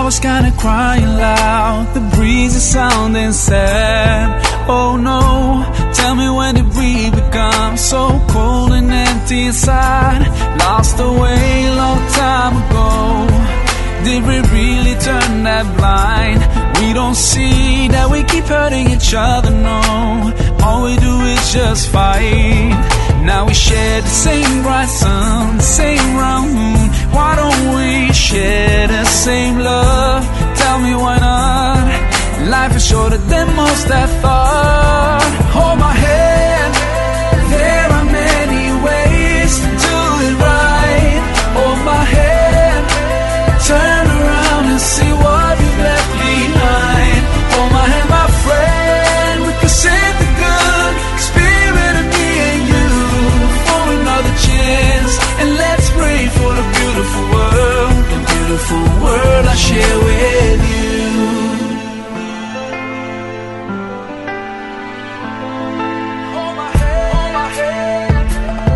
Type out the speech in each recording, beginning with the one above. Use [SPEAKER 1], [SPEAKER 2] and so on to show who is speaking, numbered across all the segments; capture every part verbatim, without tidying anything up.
[SPEAKER 1] was kinda crying loud, the breeze is sounding sad. Oh no, tell me when did we become so cold and empty inside? Lost away a long time ago. Did we really turn that blind? We don't see that we keep hurting each other, no. All we do is just fight. Now we share the same bright sun, the same round moon. Why don't we share the same love? Tell me why not? Life is shorter than most have thought. Hold my hand, there are many ways to do it right. Hold my hand, turn around and see what we've left behind. Hold my hand, my friend, we can save the good spirit of me and you for another chance. And let's pray for the beautiful world, the beautiful world I share with you. Hold my hand, hold my hand.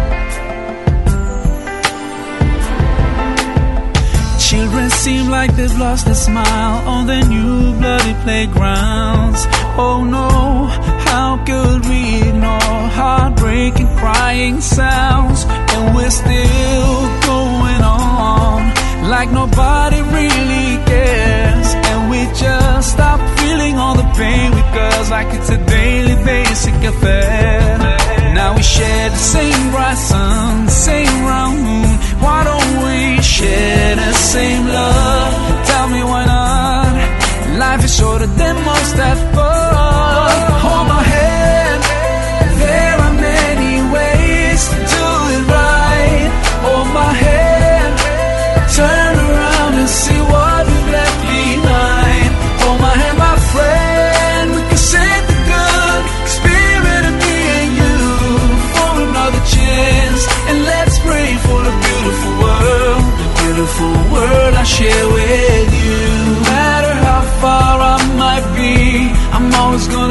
[SPEAKER 1] Children seem like they've lost their smile on their new bloody playgrounds. Oh no, how could we ignore heartbreaking crying sounds? And we're still going on like nobody really cares. And we just stop feeling all the pain because like it's a daily basic affair. Now we share the same bright sun, the same round moon. Why don't we share the same love? Tell me why not? Life is shorter than most have thought. Hold my hand, there are many ways to do it right. Hold my hand, turn around and see what we've left behind. Hold my hand, my friend, we can save the good spirit of me and you for another chance. And let's pray for the beautiful world, the beautiful world I share with you. No matter how far I might be, I'm always gonna